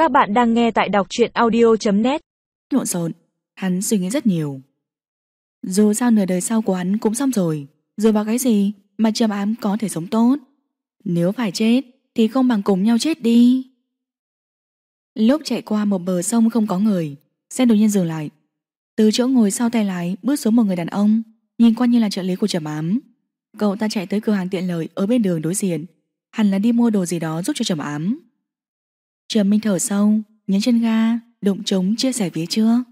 Các bạn đang nghe tại đọc truyện audio.net. Lộn xộn, hắn suy nghĩ rất nhiều. Dù sao nửa đời sau của hắn cũng xong rồi, dựa vào cái gì mà Trầm Ám có thể sống tốt? Nếu phải chết thì không bằng cùng nhau chết đi. Lúc chạy qua một bờ sông không có người, xe đột nhiên dừng lại. Từ chỗ ngồi sau tay lái bước xuống một người đàn ông, nhìn qua như là trợ lý của Trầm Ám. Cậu ta chạy tới cửa hàng tiện lợi ở bên đường đối diện, hẳn là đi mua đồ gì đó giúp cho Trầm Ám. Trầm Minh thở sâu, nhấn chân ga, đụng trống chia sẻ phía trước.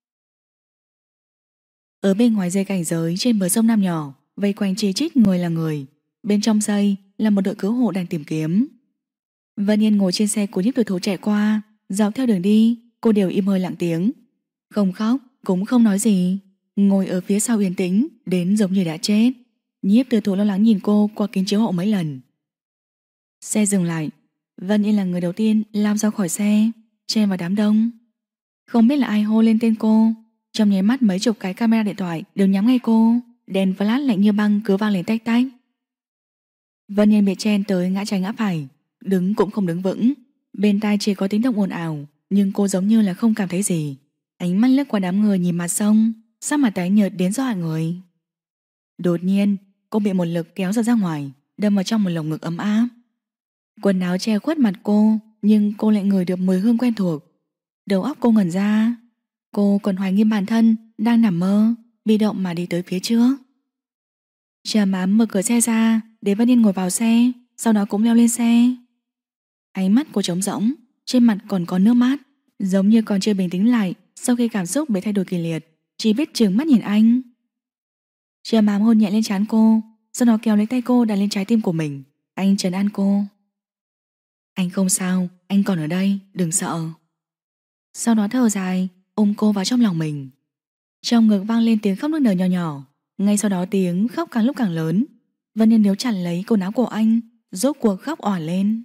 Ở bên ngoài dây cảnh giới trên bờ sông Nam nhỏ, vây quanh chi chít người là người. Bên trong dây là một đội cứu hộ đang tìm kiếm. Vân Yên ngồi trên xe của Nhiếp Tử Thú chạy qua, dọc theo đường đi, cô đều im hơi lặng tiếng, không khóc cũng không nói gì, ngồi ở phía sau yên tĩnh đến giống như đã chết. Nhiếp Tử Thú lo lắng nhìn cô qua kính chiếu hậu mấy lần. Xe dừng lại, Vân Yên là người đầu tiên lao ra khỏi xe, chen vào đám đông. Không biết là ai hô lên tên cô, trong nháy mắt mấy chục cái camera điện thoại đều nhắm ngay cô, đèn flash lạnh như băng cứ vang lên tách tách. Vân Yên bị chen tới ngã trái ngã phải, đứng cũng không đứng vững, bên tai chỉ có tiếng động ồn ào, nhưng cô giống như là không cảm thấy gì. Ánh mắt lướt qua đám người nhìn mặt sông, sắc mặt tái nhợt đến dọa người. Đột nhiên, cô bị một lực kéo ra ngoài, đâm vào trong một lồng ngực ấm áp. Quần áo che khuất mặt cô, nhưng cô lại ngửi được mùi hương quen thuộc. Đầu óc cô ngẩn ra, cô còn hoài nghi bản thân đang nằm mơ, bị động mà đi tới phía trước. Trầm Ám mở cửa xe ra để Vân Yên ngồi vào xe, sau đó cũng leo lên xe. Ánh mắt cô trống rỗng, trên mặt còn có nước mắt, giống như còn chưa bình tĩnh lại sau khi cảm xúc bị thay đổi kỳ liệt, chỉ biết trừng mắt nhìn anh. Trầm Ám hôn nhẹ lên trán cô, sau đó kéo lấy tay cô đặt lên trái tim của mình. Anh trấn an cô. Anh không sao, anh còn ở đây, đừng sợ. Sau đó thở dài, ôm cô vào trong lòng mình. Trong ngực vang lên tiếng khóc nức nở nhỏ nhỏ, ngay sau đó tiếng khóc càng lúc càng lớn. Vân Yên níu chặt lấy quần áo của anh, rốt cuộc khóc òa lên.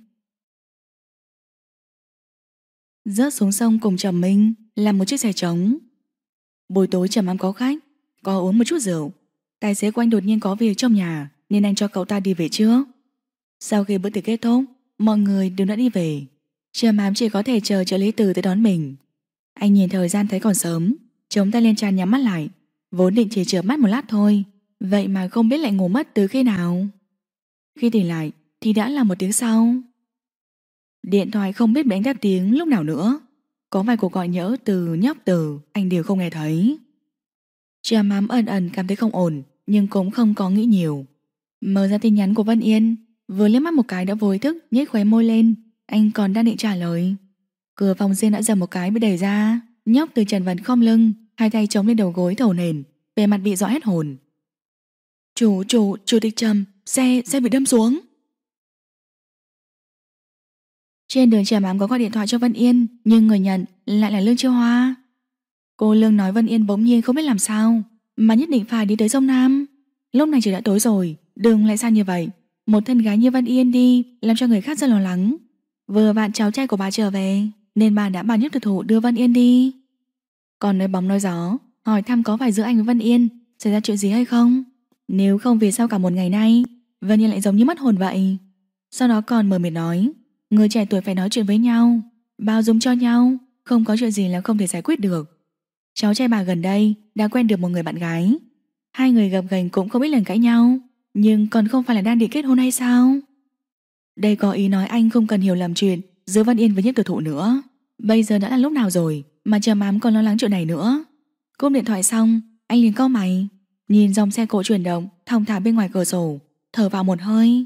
Rớt xuống sông cùng Trầm Minh là một chiếc xe trống. Buổi tối Trầm Ám có khách, có uống một chút rượu. Tài xế của anh đột nhiên có việc trong nhà nên anh cho cậu ta đi về trước. Sau khi bữa tiệc kết thúc, mọi người đều đã đi về. Trầm Ám chỉ có thể chờ trợ lý Từ tới đón mình. Anh nhìn thời gian thấy còn sớm, chống tay lên trán nhắm mắt lại. Vốn định chỉ chợp mắt một lát thôi, vậy mà không biết lại ngủ mất từ khi nào. Khi tỉnh lại thì đã là một tiếng sau. Điện thoại không biết bị anh tắt tiếng lúc nào nữa. Có vài cuộc gọi nhỡ từ nhóc Từ anh đều không nghe thấy. Trầm Ám ẩn ẩn cảm thấy không ổn, nhưng cũng không có nghĩ nhiều. Mở ra tin nhắn của Vân Yên, vừa liếc mắt một cái đã vô ý thức nhếch khóe môi lên. Anh còn đang định trả lời, cửa phòng riêng đã dầm một cái bị đẩy ra. Nhóc Từ chần vật khom lưng, hai tay chống lên đầu gối thổ nền, vẻ mặt bị dọa hết hồn. Chủ tịch Trầm, xe bị đâm xuống. Trên đường Trầm Ám có gọi điện thoại cho Vân Yên, nhưng người nhận lại là Lương Chiêu Hoa. Cô Lương nói Vân Yên bỗng nhiên không biết làm sao mà nhất định phải đi tới sông Nam. Lúc này trời đã tối rồi, đường lại xa như vậy, một thân gái như Vân Yên đi làm cho người khác rất lo lắng. Vừa vặn cháu trai của bà trở về nên bà đã bảo Nhiếp Tử Thụ đưa Vân Yên đi. Còn nói bóng nói gió hỏi thăm có phải giữa anh với Vân Yên xảy ra chuyện gì hay không. Nếu không vì sao cả một ngày nay Vân Yên lại giống như mất hồn vậy. Sau đó còn mờ mịt nói, người trẻ tuổi phải nói chuyện với nhau, bao dung cho nhau, không có chuyện gì là không thể giải quyết được. Cháu trai bà gần đây đã quen được một người bạn gái, hai người gập ghềnh cũng không biết lần cãi nhau, nhưng còn không phải là đang định kết hôn hay sao? Đây có ý nói anh không cần hiểu lầm chuyện giữa Vân Yên với Nhiếp Tử Thụ nữa. Bây giờ đã là lúc nào rồi mà Trầm Ám còn lo lắng chuyện này nữa. Cúp điện thoại xong, anh liền cau mày, nhìn dòng xe cộ chuyển động thong thả bên ngoài cửa sổ, thở vào một hơi.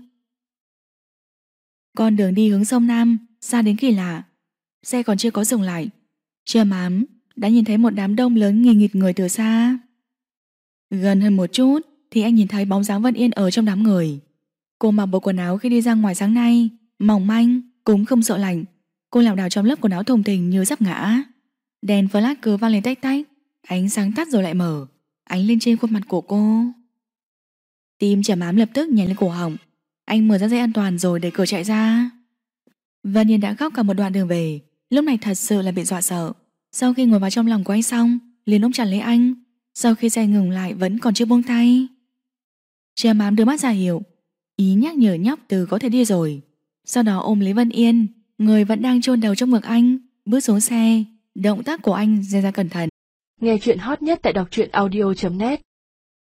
Con đường đi hướng sông Nam xa đến kỳ lạ. Xe còn chưa có dừng lại, Trầm Ám đã nhìn thấy một đám đông lớn nghìn nghịt người từ xa. Gần hơn một chút thì anh nhìn thấy bóng dáng Vân Yên ở trong đám người. Cô mặc bộ quần áo khi đi ra ngoài sáng nay, mỏng manh, cũng không sợ lạnh. Cô lảo đảo trong lớp quần áo thùng thình như sắp ngã. Đèn flash cứ vang lên tách tách, ánh sáng tắt rồi lại mở, ánh lên trên khuôn mặt của cô. Tim Trầm Ám lập tức nhảy lên cổ họng. Anh mở ra dây an toàn rồi đẩy cửa chạy ra. Vân Yên đã khóc cả một đoạn đường về, lúc này thật sự là bị dọa sợ. Sau khi ngồi vào trong lòng của anh xong, liền ôm chặt lấy anh. Sau khi xe ngừng lại vẫn còn chưa buông tay. Trầm Ám đưa mắt ra hiệu, ý nhắc nhở nhóc Từ có thể đi rồi. Sau đó ôm lấy Vân Yên, người vẫn đang chôn đầu trong ngực anh, Bước xuống xe, động tác của anh ra cẩn thận. Nghe chuyện hot nhất tại đọc truyện audio.net